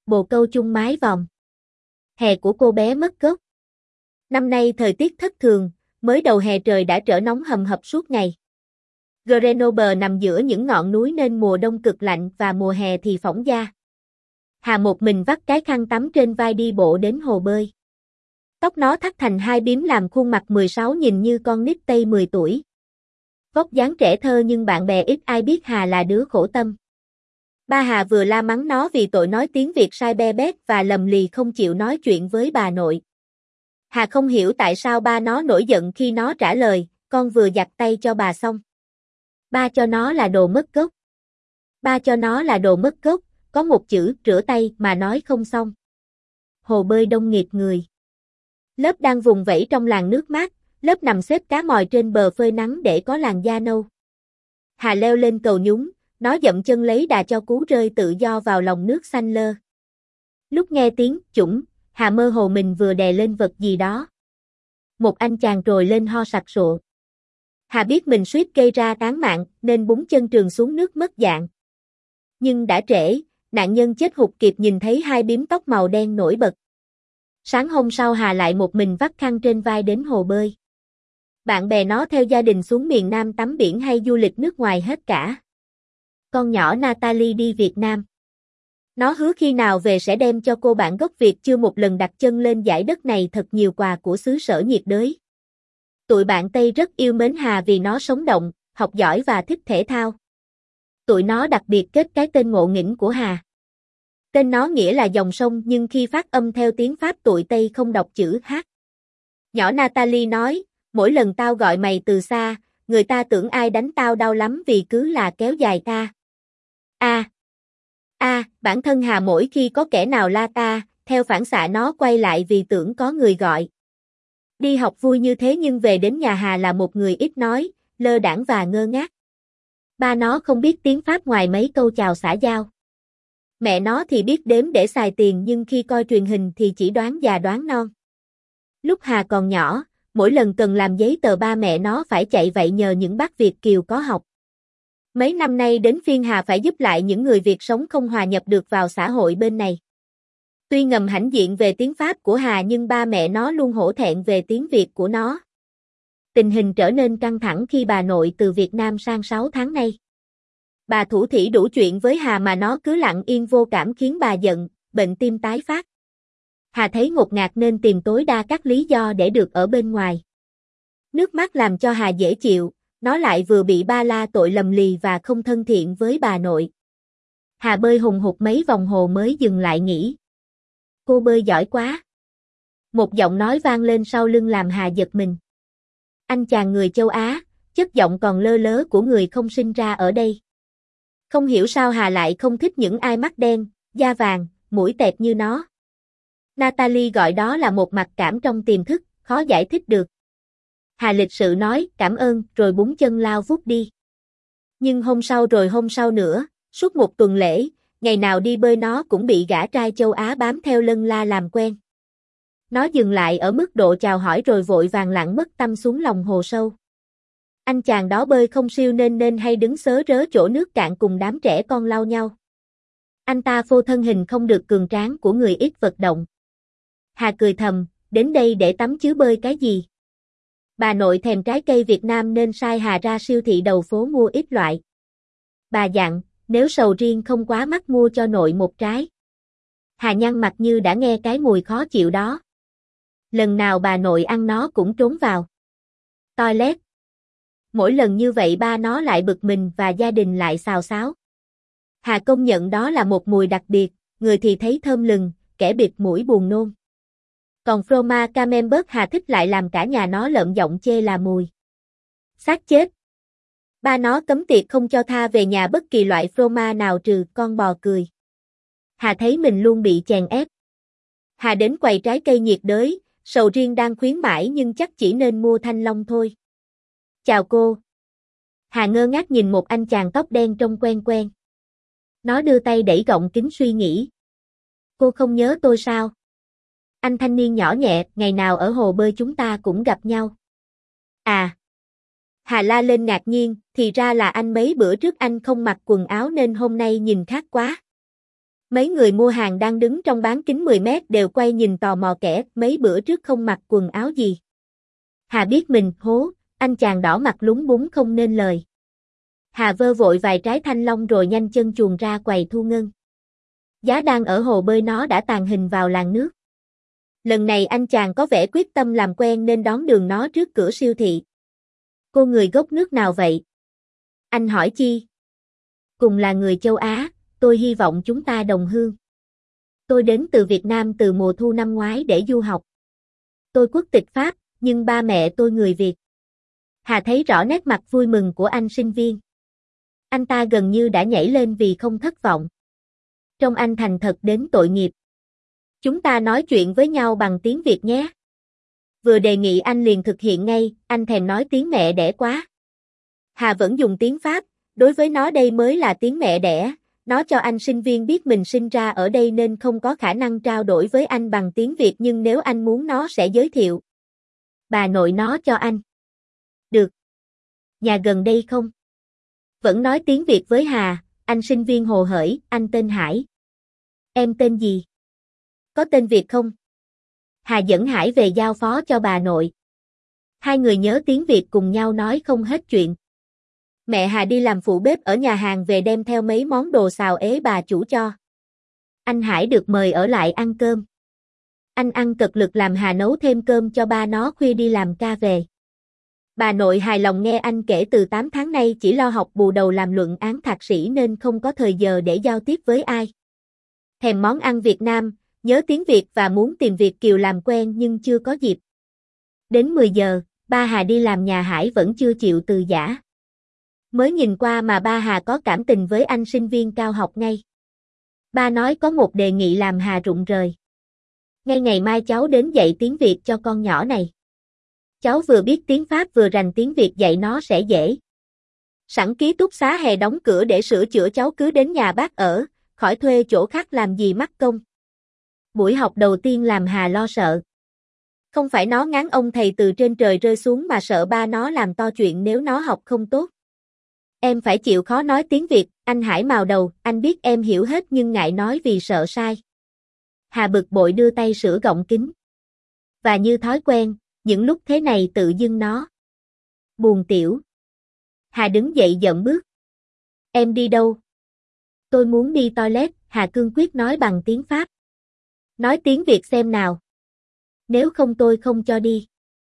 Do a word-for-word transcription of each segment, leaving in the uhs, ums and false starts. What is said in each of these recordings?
Bồ câu chung mái vòm. Hè của cô bé mất gốc. Năm nay thời tiết thất thường, mới đầu hè trời đã trở nóng hầm hập suốt ngày. Grenoble nằm giữa những ngọn núi nên mùa đông cực lạnh và mùa hè thì phỏng da. Hà một mình vắt cái khăn tắm trên vai đi bộ đến hồ bơi. Tóc nó thắt thành hai bím làm khuôn mặt mười sáu nhìn như con nít Tây mười tuổi. Vóc dáng trẻ thơ nhưng bạn bè ít ai biết Hà là đứa khổ tâm. Ba Hà vừa la mắng nó vì tội nói tiếng Việt sai be bét và lầm lì không chịu nói chuyện với bà nội. Hà không hiểu tại sao ba nó nổi giận khi nó trả lời, con vừa giặt tay cho bà xong. Ba cho nó là đồ mất gốc. Ba cho nó là đồ mất gốc, có một chữ rửa tay mà nói không xong. Hồ bơi đông nghịt người. Lớp đang vùng vẫy trong làn nước mát, lớp nằm xếp cá mòi trên bờ phơi nắng để có làn da nâu. Hà leo lên cầu nhúng, nó dậm chân lấy đà cho cú rơi tự do vào lòng nước xanh lơ. Lúc nghe tiếng chủng, Hà mơ hồ mình vừa đè lên vật gì đó. Một anh chàng trồi lên ho sặc sụa. Hà biết mình suýt gây ra án mạng nên búng chân trườn xuống nước mất dạng. Nhưng đã trễ, nạn nhân chết hụt kịp nhìn thấy hai bím tóc màu đen nổi bật. Sáng hôm sau Hà lại một mình vắt khăn trên vai đến hồ bơi. Bạn bè nó theo gia đình xuống miền Nam tắm biển hay du lịch nước ngoài hết cả. Con nhỏ Natalie đi Việt Nam. Nó hứa khi nào về sẽ đem cho cô bạn gốc Việt chưa một lần đặt chân lên dải đất này thật nhiều quà của xứ sở nhiệt đới. Tụi bạn Tây rất yêu mến Hà vì nó sống động, học giỏi và thích thể thao. Tụi nó đặc biệt kết cái tên ngộ nghĩnh của Hà. Tên nó nghĩa là dòng sông nhưng khi phát âm theo tiếng Pháp tụi Tây không đọc chữ H. Nhỏ Natalie nói, mỗi lần tao gọi mày từ xa, người ta tưởng ai đánh tao đau lắm vì cứ là kéo dài ta. A. A, bản thân Hà mỗi khi có kẻ nào la ta, theo phản xạ nó quay lại vì tưởng có người gọi. Đi học vui như thế nhưng về đến nhà Hà là một người ít nói, lơ đãng và ngơ ngác. Ba nó không biết tiếng Pháp ngoài mấy câu chào xã giao. Mẹ nó thì biết đếm để xài tiền nhưng khi coi truyền hình thì chỉ đoán già đoán non. Lúc Hà còn nhỏ, mỗi lần cần làm giấy tờ ba mẹ nó phải chạy vậy nhờ những bác Việt kiều có học. Mấy năm nay đến phiên Hà phải giúp lại những người Việt sống không hòa nhập được vào xã hội bên này. Tuy ngầm hãnh diện về tiếng Pháp của Hà nhưng ba mẹ nó luôn hổ thẹn về tiếng Việt của nó. Tình hình trở nên căng thẳng khi bà nội từ Việt Nam sang sáu tháng nay. Bà thủ thỉ đủ chuyện với Hà mà nó cứ lặng yên vô cảm khiến bà giận, bệnh tim tái phát. Hà thấy ngột ngạt nên tìm tối đa các lý do để được ở bên ngoài. Nước mắt làm cho Hà dễ chịu, nó lại vừa bị ba la tội lầm lì và không thân thiện với bà nội. Hà bơi hùng hục mấy vòng hồ mới dừng lại nghỉ. Cô bơi giỏi quá. Một giọng nói vang lên sau lưng làm Hà giật mình. Anh chàng người châu Á, chất giọng còn lơ lớ của người không sinh ra ở đây. Không hiểu sao Hà lại không thích những ai mắt đen, da vàng, mũi tẹt như nó. Natalie gọi đó là một mặc cảm trong tiềm thức, khó giải thích được. Hà lịch sự nói cảm ơn rồi búng chân lao vút đi. Nhưng hôm sau rồi hôm sau nữa, suốt một tuần lễ, ngày nào đi bơi nó cũng bị gã trai châu Á bám theo lân la làm quen. Nó dừng lại ở mức độ chào hỏi rồi vội vàng lặn mất tâm xuống lòng hồ sâu. Anh chàng đó bơi không siêu nên nên hay đứng xớ rớ chỗ nước cạn cùng đám trẻ con lau nhau. Anh ta phô thân hình không được cường tráng của người ít vận động. Hà cười thầm, đến đây để tắm chứ bơi cái gì. Bà nội thèm trái cây Việt Nam nên sai Hà ra siêu thị đầu phố mua ít loại. Bà dặn, nếu sầu riêng không quá mắc mua cho nội một trái. Hà nhăn mặt như đã nghe cái mùi khó chịu đó. Lần nào bà nội ăn nó cũng trốn vào toilet. Mỗi lần như vậy ba nó lại bực mình và gia đình lại xào xáo. Hà công nhận đó là một mùi đặc biệt, người thì thấy thơm lừng, kẻ bịt mũi buồn nôn. Còn fromage Camembert Hà thích lại làm cả nhà nó lợm giọng chê là mùi xác chết. Ba nó cấm tiệt không cho tha về nhà bất kỳ loại fromage nào trừ con bò cười. Hà thấy mình luôn bị chèn ép. Hà đến quầy trái cây nhiệt đới, sầu riêng đang khuyến mãi nhưng chắc chỉ nên mua thanh long thôi. Chào cô. Hà ngơ ngác nhìn một anh chàng tóc đen trông quen quen. Nó đưa tay đẩy gọng kính suy nghĩ. Cô không nhớ tôi sao? Anh thanh niên nhỏ nhẹ, ngày nào ở hồ bơi chúng ta cũng gặp nhau. À. Hà la lên ngạc nhiên, thì ra là anh mấy bữa trước anh không mặc quần áo nên hôm nay nhìn khác quá. Mấy người mua hàng đang đứng trong bán kính mười mét đều quay nhìn tò mò kẻ mấy bữa trước không mặc quần áo gì. Hà biết mình hố, anh chàng đỏ mặt lúng búng không nên lời. Hà vơ vội vài trái thanh long rồi nhanh chân chuồn ra quầy thu ngân. Giá đang ở hồ bơi nó đã tàng hình vào làn nước. Lần này anh chàng có vẻ quyết tâm làm quen nên đón đường nó trước cửa siêu thị. Cô người gốc nước nào vậy? Anh hỏi chi? Cùng là người châu Á, tôi hy vọng chúng ta đồng hương. Tôi đến từ Việt Nam từ mùa thu năm ngoái để du học. Tôi quốc tịch Pháp, nhưng ba mẹ tôi người Việt. Hà thấy rõ nét mặt vui mừng của anh sinh viên. Anh ta gần như đã nhảy lên vì không thất vọng. Trông anh thành thật đến tội nghiệp. Chúng ta nói chuyện với nhau bằng tiếng Việt nhé. Vừa đề nghị anh liền thực hiện ngay, anh thèm nói tiếng mẹ đẻ quá. Hà vẫn dùng tiếng Pháp, đối với nó đây mới là tiếng mẹ đẻ. Nó cho anh sinh viên biết mình sinh ra ở đây nên không có khả năng trao đổi với anh bằng tiếng Việt, nhưng nếu anh muốn nó sẽ giới thiệu bà nội nó cho anh. Được. Nhà gần đây không? Vẫn nói tiếng Việt với Hà, anh sinh viên hồ hởi, anh tên Hải. Em tên gì? Có tên Việt không? Hà dẫn Hải về giao phó cho bà nội. Hai người nhớ tiếng Việt cùng nhau nói không hết chuyện. Mẹ Hà đi làm phụ bếp ở nhà hàng về đem theo mấy món đồ xào ế bà chủ cho. Anh Hải được mời ở lại ăn cơm. Anh ăn cật lực làm Hà nấu thêm cơm cho ba nó khuya đi làm ca về. Bà nội hài lòng nghe anh kể từ tám tháng nay chỉ lo học bù đầu làm luận án thạc sĩ nên không có thời giờ để giao tiếp với ai. Thèm món ăn Việt Nam, nhớ tiếng Việt và muốn tìm Việt kiều làm quen nhưng chưa có dịp. Đến mười giờ, ba Hà đi làm nhà Hải vẫn chưa chịu từ giã. Mới nhìn qua mà ba Hà có cảm tình với anh sinh viên cao học ngay. Ba nói có một đề nghị làm Hà rụng rời. Ngay ngày mai cháu đến dạy tiếng Việt cho con nhỏ này. Cháu vừa biết tiếng Pháp vừa rành tiếng Việt dạy nó sẽ dễ. Sẵn ký túc xá hè đóng cửa để sửa chữa, cháu cứ đến nhà bác ở, khỏi thuê chỗ khác làm gì mắc công. Buổi học đầu tiên làm Hà lo sợ. Không phải nó ngán ông thầy từ trên trời rơi xuống mà sợ ba nó làm to chuyện nếu nó học không tốt. Em phải chịu khó nói tiếng Việt, anh Hải mào đầu, anh biết em hiểu hết nhưng ngại nói vì sợ sai. Hà bực bội đưa tay sửa gọng kính. Và như thói quen, những lúc thế này tự dưng nó buồn tiểu. Hà đứng dậy dậm bước. Em đi đâu? Tôi muốn đi toilet, Hà cương quyết nói bằng tiếng Pháp. Nói tiếng Việt xem nào. Nếu không tôi không cho đi.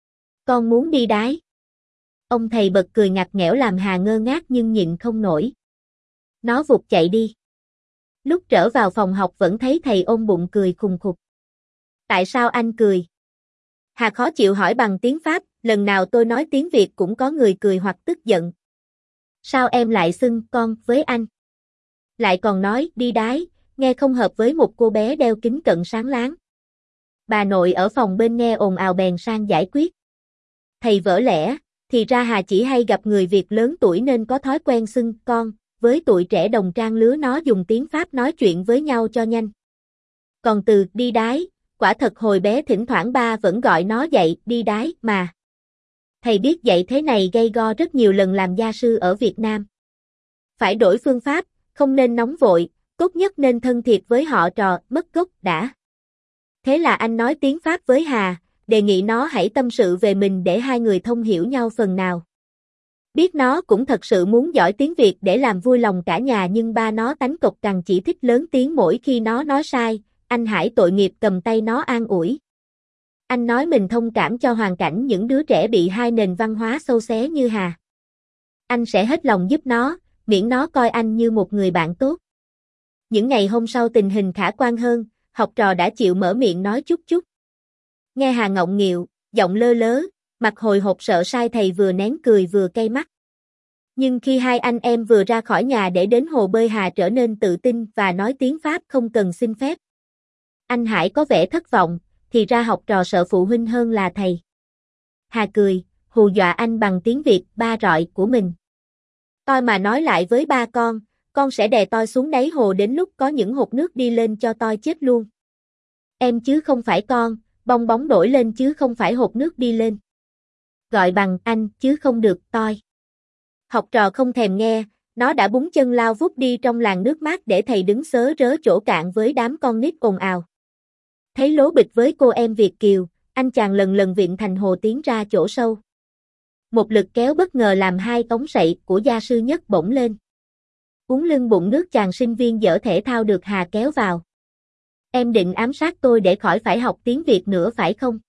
Con muốn đi đái. Ông thầy bật cười ngặt nghẽo làm Hà ngơ ngác nhưng nhịn không nổi. Nó vụt chạy đi. Lúc trở vào phòng học vẫn thấy thầy ôm bụng cười khùng khục. Tại sao anh cười? Hà khó chịu hỏi bằng tiếng Pháp, lần nào tôi nói tiếng Việt cũng có người cười hoặc tức giận. Sao em lại xưng con với anh? Lại còn nói đi đái, nghe không hợp với một cô bé đeo kính cận sáng láng. Bà nội ở phòng bên nghe ồn ào bèn sang giải quyết. Thầy vỡ lẽ, thì ra Hà chỉ hay gặp người Việt lớn tuổi nên có thói quen xưng con, với tụi trẻ đồng trang lứa nó dùng tiếng Pháp nói chuyện với nhau cho nhanh. Còn từ đi đái, quả thật hồi bé thỉnh thoảng ba vẫn gọi nó dậy đi đái mà. Thầy biết dạy thế này gây go rất nhiều lần làm gia sư ở Việt Nam. Phải đổi phương pháp, không nên nóng vội, tốt nhất nên thân thiệt với họ trò mất gốc đã. Thế là anh nói tiếng Pháp với Hà, đề nghị nó hãy tâm sự về mình để hai người thông hiểu nhau phần nào. Biết nó cũng thật sự muốn giỏi tiếng Việt để làm vui lòng cả nhà nhưng ba nó tánh cộc cằn chỉ thích lớn tiếng mỗi khi nó nói sai, anh Hải tội nghiệp cầm tay nó an ủi. Anh nói mình thông cảm cho hoàn cảnh những đứa trẻ bị hai nền văn hóa xâu xé như Hà. Anh sẽ hết lòng giúp nó, miễn nó coi anh như một người bạn tốt. Những ngày hôm sau tình hình khả quan hơn, học trò đã chịu mở miệng nói chút chút. Nghe Hà ngọng nghịu, giọng lơ lớ, mặt hồi hộp sợ sai thầy vừa nén cười vừa cay mắt. Nhưng khi hai anh em vừa ra khỏi nhà để đến hồ bơi Hà trở nên tự tin và nói tiếng Pháp không cần xin phép. Anh Hải có vẻ thất vọng, thì ra học trò sợ phụ huynh hơn là thầy. Hà cười, hù dọa anh bằng tiếng Việt ba rọi của mình. Tôi mà nói lại với ba con, con sẽ đè tôi xuống đáy hồ đến lúc có những hột nước đi lên cho tôi chết luôn. Em chứ không phải con, bong bóng nổi lên chứ không phải hột nước đi lên. Gọi bằng anh chứ không được tôi. Học trò không thèm nghe, Nó đã búng chân lao vút đi trong làn nước mát để thầy đứng xớ rớ chỗ cạn với đám con nít ồn ào. Thấy lố bịch với cô em Việt kiều, anh chàng lần lần viện thành hồ tiến ra chỗ sâu. Một lực kéo bất ngờ làm hai ống sậy của gia sư nhất bỗng lên. Uống lưng bụng nước chàng sinh viên dở thể thao được Hà kéo vào. Em định ám sát tôi để khỏi phải học tiếng Việt nữa phải không?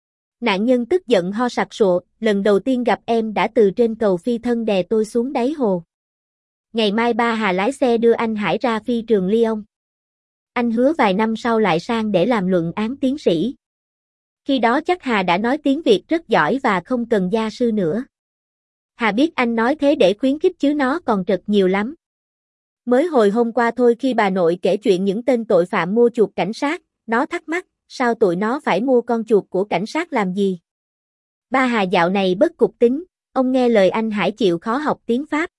Nạn nhân tức giận ho sặc sụa, lần đầu tiên gặp em đã từ trên cầu phi thân đè tôi xuống đáy hồ. Ngày mai ba Hà lái xe đưa anh Hải ra phi trường Lyon. Anh hứa vài năm sau lại sang để làm luận án tiến sĩ. Khi đó chắc Hà đã nói tiếng Việt rất giỏi và không cần gia sư nữa. Hà biết anh nói thế để khuyến khích chứ nó còn trật nhiều lắm. Mới hồi hôm qua thôi khi bà nội kể chuyện những tên tội phạm mua chuột cảnh sát, nó thắc mắc, sao tụi nó phải mua con chuột của cảnh sát làm gì? Ba Hà dạo này bất cục tính, ông nghe lời anh Hải chịu khó học tiếng Pháp.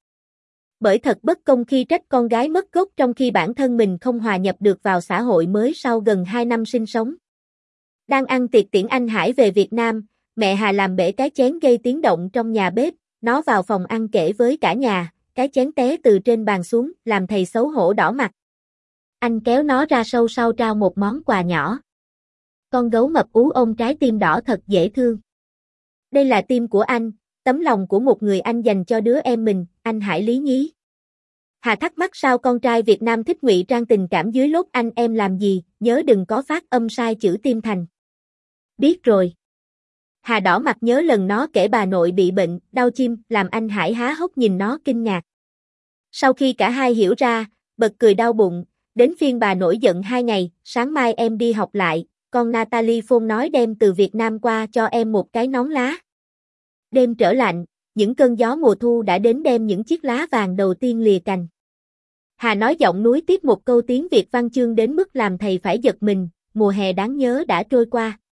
Bởi thật bất công khi trách con gái mất gốc trong khi bản thân mình không hòa nhập được vào xã hội mới sau gần hai năm sinh sống. Đang ăn tiệc tiễn anh Hải về Việt Nam, mẹ Hà làm bể cái chén gây tiếng động trong nhà bếp, nó vào phòng ăn kể với cả nhà, cái chén té từ trên bàn xuống, làm thầy xấu hổ đỏ mặt. Anh kéo nó ra sâu sau trao một món quà nhỏ. Con gấu mập ú ôm trái tim đỏ thật dễ thương. Đây là tim của anh, tấm lòng của một người anh dành cho đứa em mình, anh Hải lý nhí. Hà thắc mắc sao con trai Việt Nam thích ngụy trang tình cảm dưới lốt anh em làm gì, nhớ đừng có phát âm sai chữ tim thành. Biết rồi. Hà đỏ mặt nhớ lần nó kể bà nội bị bệnh, đau chim, làm anh Hải há hốc nhìn nó kinh ngạc. Sau khi cả hai hiểu ra, bật cười đau bụng, đến phiên bà nổi giận hai ngày, sáng mai em đi học lại, con Natalie phone nói đem từ Việt Nam qua cho em một cái nón lá. Đêm trở lạnh, những cơn gió mùa thu đã đến đem những chiếc lá vàng đầu tiên lìa cành. Hà nói giọng núi tiếp một câu tiếng Việt văn chương đến mức làm thầy phải giật mình, mùa hè đáng nhớ đã trôi qua.